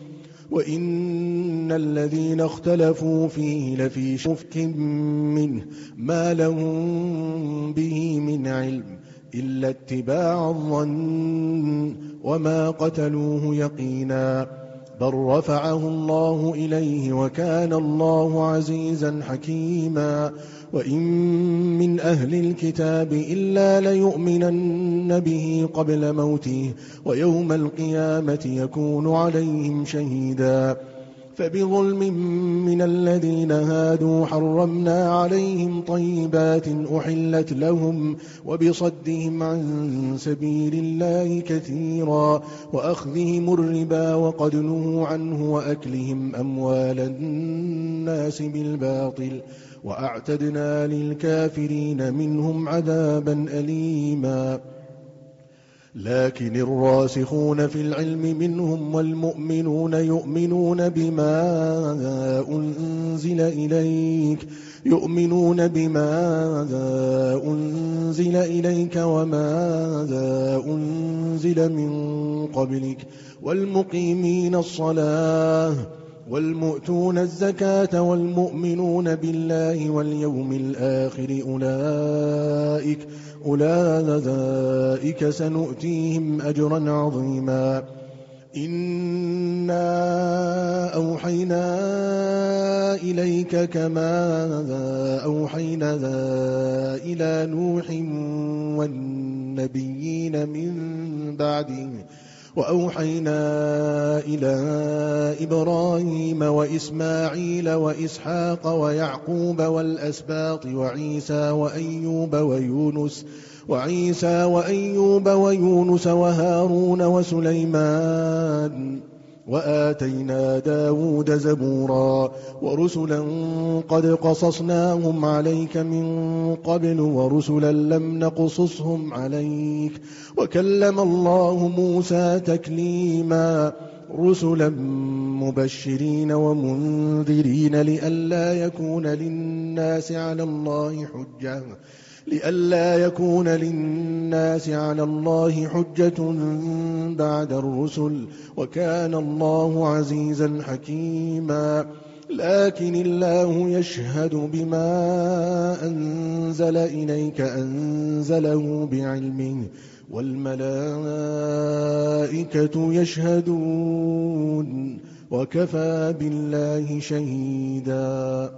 وإن الذين اختلفوا فيه لفي شك منه ما لهم به من علم إلا اتباع الظن وما قتلوه يقينا بل رفعه الله إليه وكان الله عزيزا حكيما وإن من أهل الكتاب إلا ليؤمنن به قبل موته ويوم القيامة يكون عليهم شهيدا فبظلم من الذين هادوا حرمنا عليهم طيبات أحلت لهم وبصدهم عن سبيل الله كثيرا وأخذهم الربا وقد نهوا عنه وأكلهم أموال الناس بالباطل وأعتدنا للكافرين منهم عذابا أليما لكن الراسخون في العلم منهم والمؤمنون يؤمنون بما أنزل إليك وما أنزل من قبلك والمقيمين الصلاة والمؤتون الزكاة والمؤمنون بالله واليوم الآخر أولئك سنؤتيهم أجرا عظيما. إنا أوحينا إليك كما أوحينا إلى نوح والنبيين من بعده وأوحينا إلى إبراهيم وإسماعيل وإسحاق ويعقوب والأسباط وعيسى وأيوب ويونس وهارون وسليمان وآتينا داود زبورا ورسلا قد قصصناهم عليك من قبل ورسلا لم نقصصهم عليك وكلم الله موسى تكليما رسلا مبشرين ومنذرين لئلا يكون للناس على الله حجة بعد الرسل وكان الله عزيزا حكيما. لكن الله يشهد بما أنزل إليك أنزله بعلمه والملائكة يشهدون وكفى بالله شهيدا.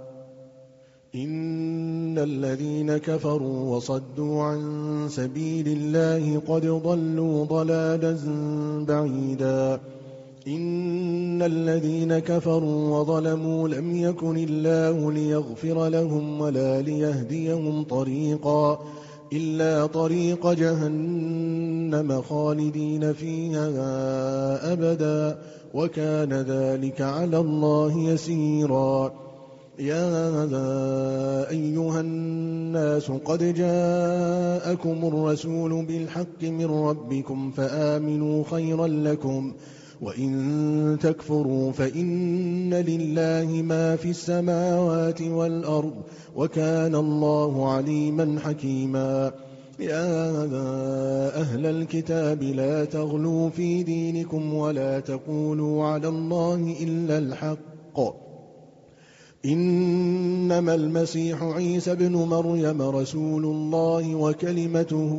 إن الذين كفروا وصدوا عن سبيل الله قد ضلوا ضلالا بعيدا. إن الذين كفروا وظلموا لم يكن الله ليغفر لهم ولا ليهديهم طريقا إلا طريق جهنم خالدين فيها أبدا وكان ذلك على الله يسيرا. يا أيها الناس قد جاءكم الرسول بالحق من ربكم فآمنوا خيرا لكم وإن تكفروا فإن لله ما في السماوات والأرض وكان الله عليما حكيما. يا أهل الكتاب لا تغلوا في دينكم ولا تقولوا على الله إلا الحق إنما المسيح عيسى بن مريم رسول الله وكلمته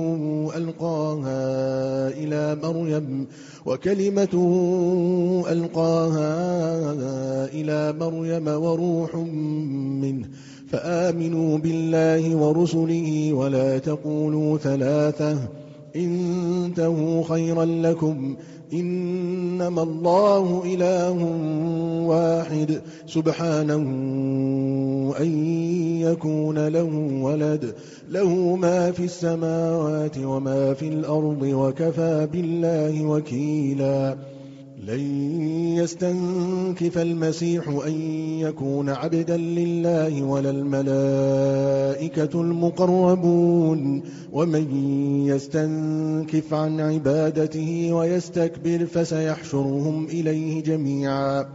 ألقاها إلى مريم وروح منه فآمنوا بالله ورسله ولا تقولوا ثلاثة انتهوا خيرا لكم إنما الله إله واحد سبحانه أن يكون له ولد له ما في السماوات وما في الأرض وكفى بالله وكيلا. لن يستنكف المسيح أن يكون عبدا لله ولا الملائكة المقربون ومن يستنكف عن عبادته ويستكبر فسيحشرهم إليه جميعا.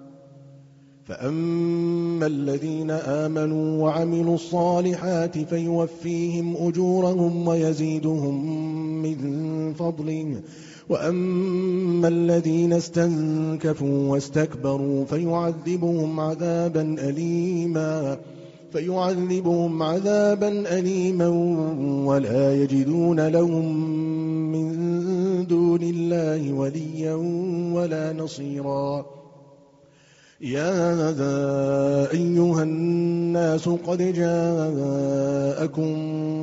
فأما الذين آمنوا وعملوا الصالحات فيوفيهم أجورهم ويزيدهم من فضله وأما الذين استنكفوا واستكبروا فيعذبهم عذابا أليما ولا يجدون لهم من دون الله وليا ولا نصيرا. يا أيها الناس قد جاءكم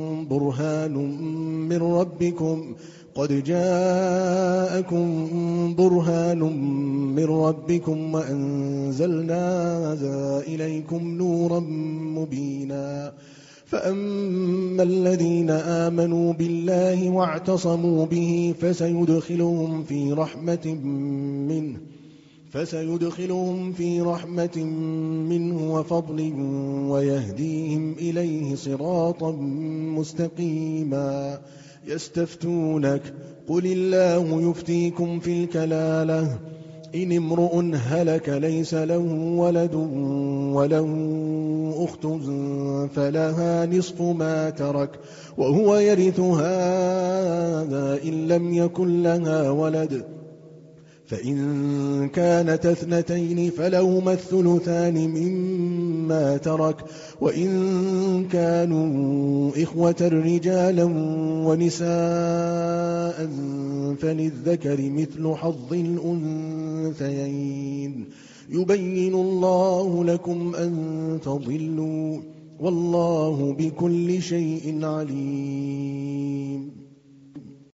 برهان من ربكم وأنزلنا إليكم نورا مبينا. فأما الذين آمنوا بالله واعتصموا به فسيدخلهم في رحمة منه وفضل ويهديهم إليه صراطا مستقيما. يستفتونك قل الله يفتيكم في الكلالة إن امرؤ هلك ليس له ولد وله أخت فلها نصف ما ترك وهو يرثها إن لم يكن لها ولد فإن كانت اثنتين فلهما الثلثان مما ترك، وإن كانوا إخوة رجالا ونساء فللذكر مثل حظ الأنثيين. يبين الله لكم أن تضلوا، والله بكل شيء عليم.